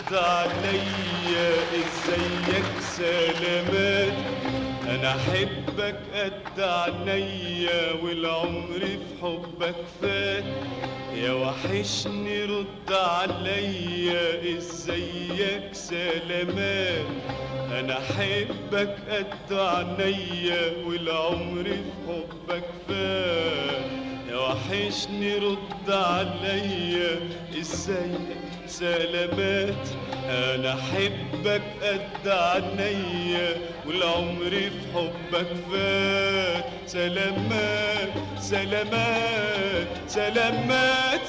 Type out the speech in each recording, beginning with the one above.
رد عليا ازيك سلامات، انا احبك قد عينيا والعمر في حبك فات. يا وحشني رد عليا ازيك سلامات، انا احبك قد عينيا والعمر في حبك فات. يا وحشني رد عليا ازيك سلامات، انا احبك قد عينيا والعمر في حبك فات. سلامات سلامات سلامات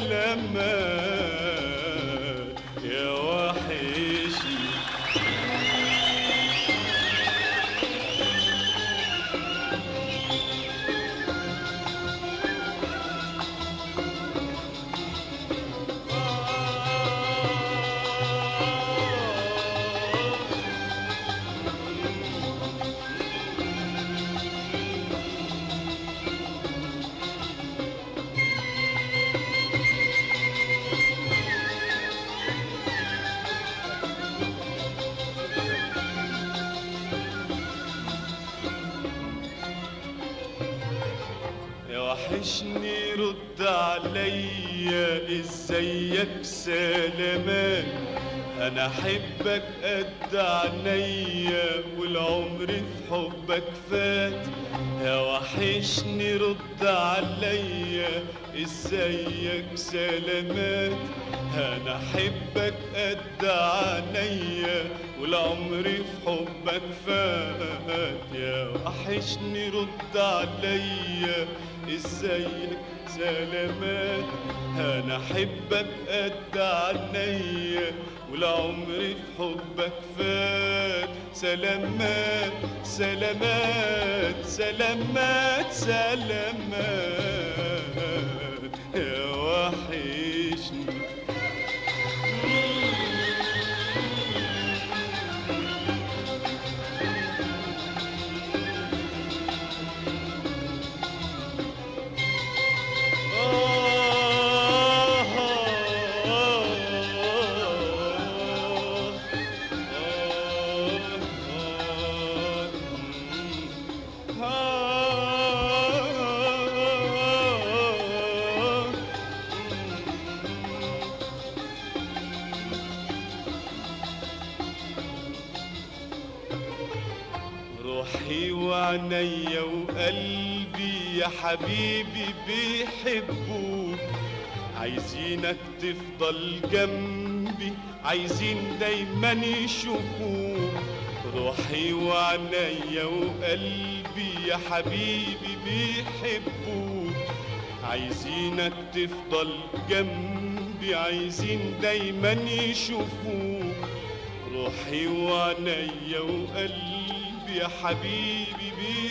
سلامات يا وحشني. وحشني رد عليا ازيك سلامات، انا احبك قد عينيا والعمر في حبك فات. يا وحشني رد عليا ازيك سلامات، انا احبك قد عينيا والعمر في حبك فات. يا وحشني رد عليا ازيك سلامات، انا احبك قد عينيا والعمر في حبك فات. سلامات سلامات سلامات سلامات يا وحشني. روحي وعينيا وقلبي يا حبيبي بيحبوك، عايزينك تفضل جنبي، عايزين دايما يشوفوك. روحي وعينيا وقلبي يا حبيبي بيحبوك، عايزينك تفضل جنبي، عايزين دايما يشوفوك. روحي وعينيا وقلبي يا حبيبي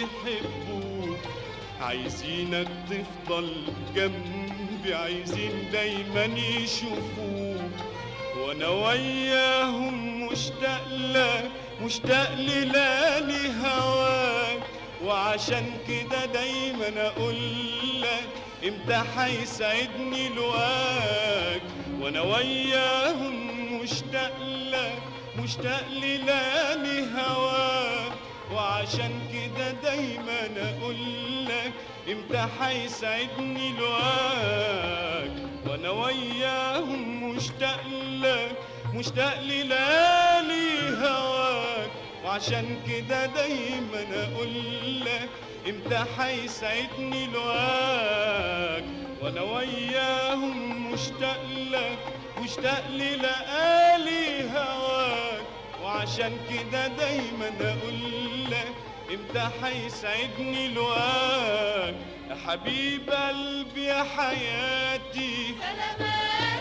بيحبوك، عايزينك تفضل جنبي، عايزين دايما يشوفوك. وانا وياهم مشتاق لك، مشتاق ليالي هواك، وعشان كده دايما اقول لك امتى هيسعدني لواك. وانا وياهم مشتاق لك، مشتاق ليالي هواك، وعشان كده دايما اقول لك امتى هيسعدني لواك. وانا وياهم مشتاق لك، مشتاق ليالي هواك، وعشان كده دايما اقول لك امتى هيسعدني لواك. وانا وياهم مشتاق لك، مشتاق ليالي هواك، وعشان كده دايما اقول لك امتى هيسعدني لواك. يا حبيب قلبي يا حياتي سلامات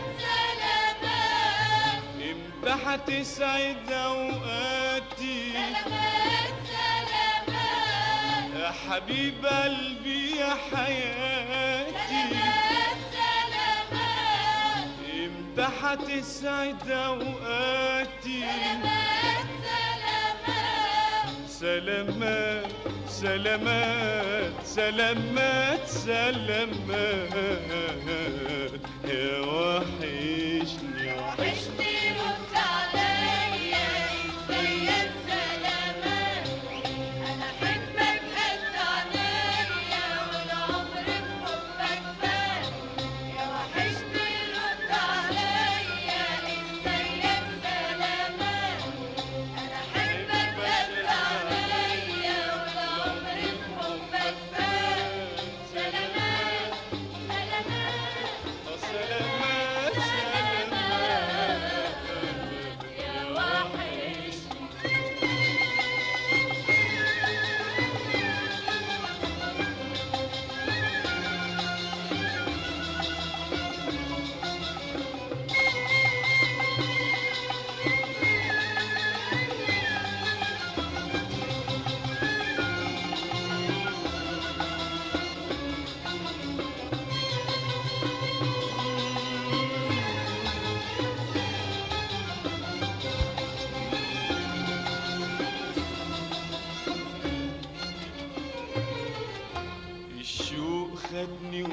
سلامات، امتى هتسعد اوقاتي. سلامات سلامات، يا حبيب قلبي يا حياتي سلامات سلامات، امتى هتسعد اوقاتي. سلامات سلامات، سلامات سلامات سلامات يا وحشني. وحشني رد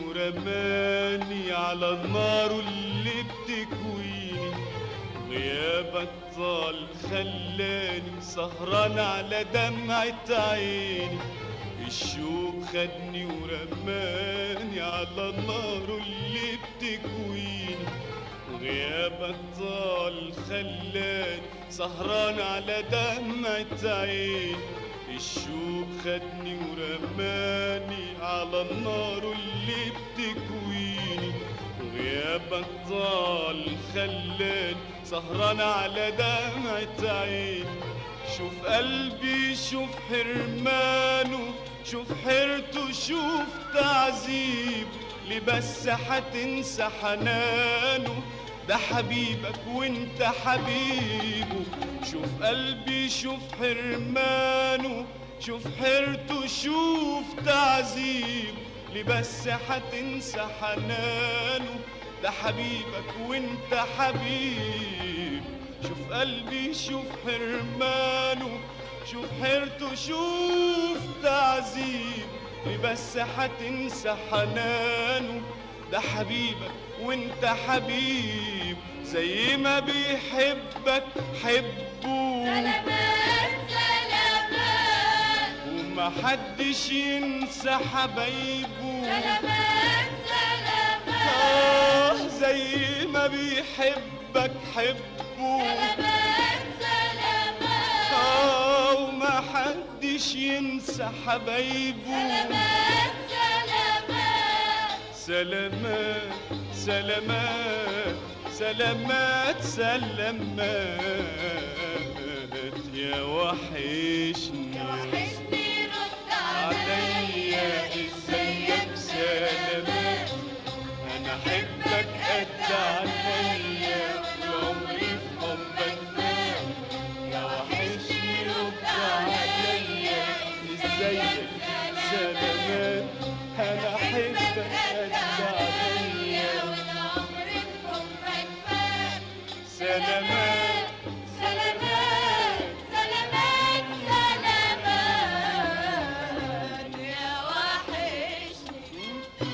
ورماني على النار اللي بتكويني، غيابك طال خلاني سهران على دمعة عيني، الشوق خدني ورماني على النار اللي بتكويني، غيابك طال خلاني سهران على دمعة عيني، الشوق خدني ورماني على النار اللي بتكويني، غيابك طال خلاني سهران على دمعة عيني، شوف قلبي شوف حرمانه، شوف حيرته شوف تعذيب، ليه بس هتنسى حنانه، ده حبيبك وانت حبيبه، شوف قلبي شوف حرمانه، شوف حيرته شوف تعذيب، ليه بس هتنسى حنانه، ده حبيبك وانت حبيب، شوف قلبي شوف حرمانه، شوف حيرته شوف تعذيب، ليه بس هتنسى حنانه، ده حبيبك وانت حبيب، زي ما بيحبك حبه، سلامات سلامات ومحدش ينسى حبايبه، سلامات سلامات زي ما بيحبك حبه، سلامات سلامات ومحدش ينسى حبايبه، سلامات سلامات سلامات سلامات سلامات يا وحشني، يا وحشني رد عليا ازيك سلامات، انا احبك قد عليا وعمري في حبك فات، يا وحشني رد عليا ازيك سلامات، انا احبك قد عليا والعمر في حبك فات، سلامات سلامات سلامات سلامات يا وحشني.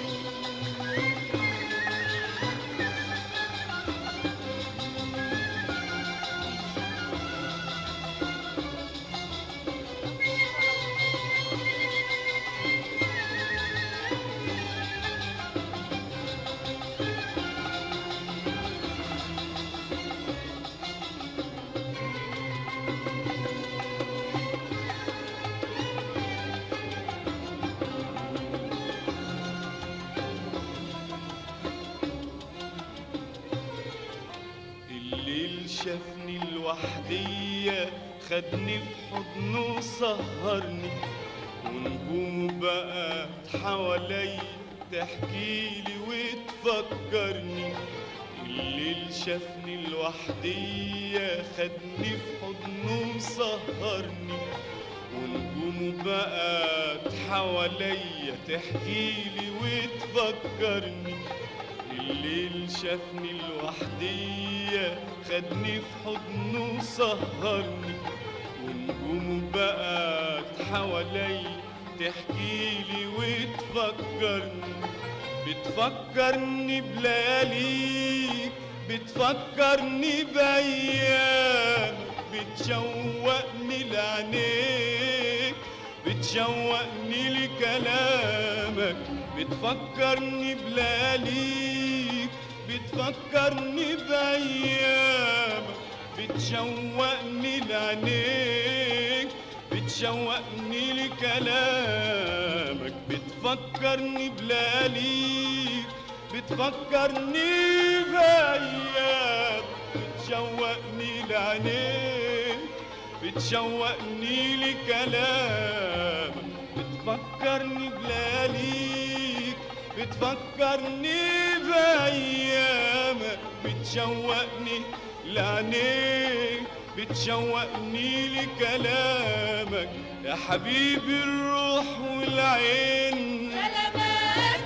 الليل شافني لوحدية، خدني في حضنه سهرني، ونجومه بقت حواليا تحكيلي وتفكرني، الليل شافني لوحدية، خدني في حضنه سهرني، ونجومه بقت حواليا تحكيلي وتفكرني، الليل شافني لوحدية، خدني في حضنه سهرني، ونجومه بقت حواليا تحكيلي وتفكرني، بتفكرني بلياليك، بتفكرني بأيامك، بتشوقني لعينيك، بتشوقني لكلامك، بتفكرني بلياليك، بتفكرني بأيامك، بتشوقني لعينيك، بتشوقني لكلامك، بتفكرني بلياليك، بتفكرني بأيامك، بتشوقني لعينيك، بتشوقني لكلامك، بتفكرني بلياليك، بتفكرني بأيامك، بتشوقني لعينيك، بتشوقني لكلامك، يا حبيبي الروح والعين، سلامات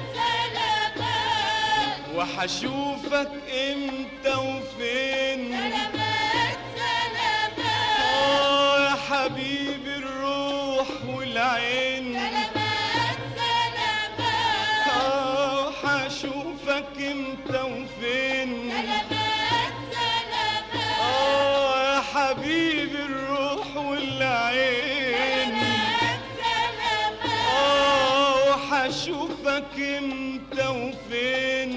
سلامات وحشوفك امتى وفين، سلامات سلامات يا حبيبي الروح والعين، سلامات سلامات اشوفك امتى وفين. سلامات سلامات يا حبيبي الروح والعين. سلامات وحشوفك امتى وفين.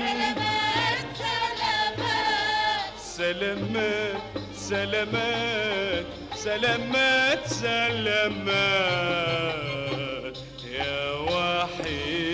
سلامات سلامات سلامات سلامات سلامات يا وحيد.